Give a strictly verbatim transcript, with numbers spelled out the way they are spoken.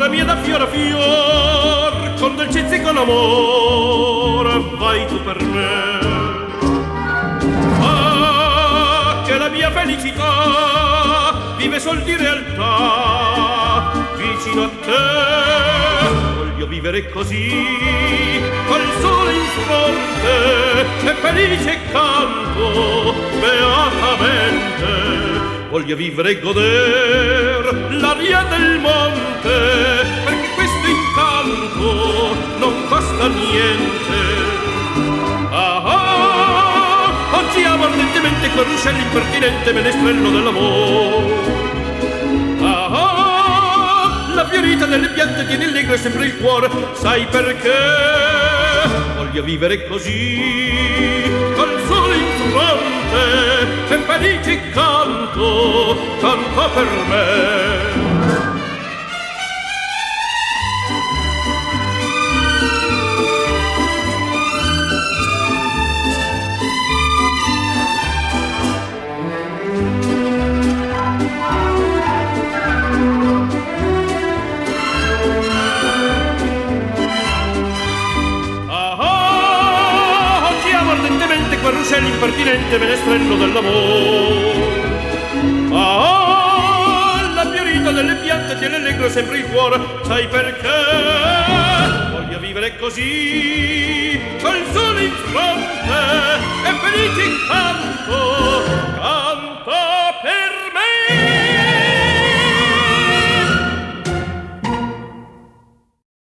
cuore mio da fior a fior, con dolcezza e con amore, vai tu per me. Ah, che la mia felicità vive sol di realtà, vicino a te. Voglio vivere così, col sole in fronte, e felice canto, beatamente. Voglio vivere e goder l'aria del monte, perché questo incanto non costa niente. Ah, ah, oggi amo ardentemente quel ruscello impertinente menestrello dell'amore. Ah, ah, la fiorita delle piante tiene allegro sempre il cuore, sai perché? Voglio vivere così, col sole in fronte, e felice canto, canto per me. Quel ruscello impertinente menestrello dell'amore. Ah, la fiorita delle piante tiene allegro sempre il cuore, sai perché? Voglio vivere così, col sole in fronte, e felice canto, canto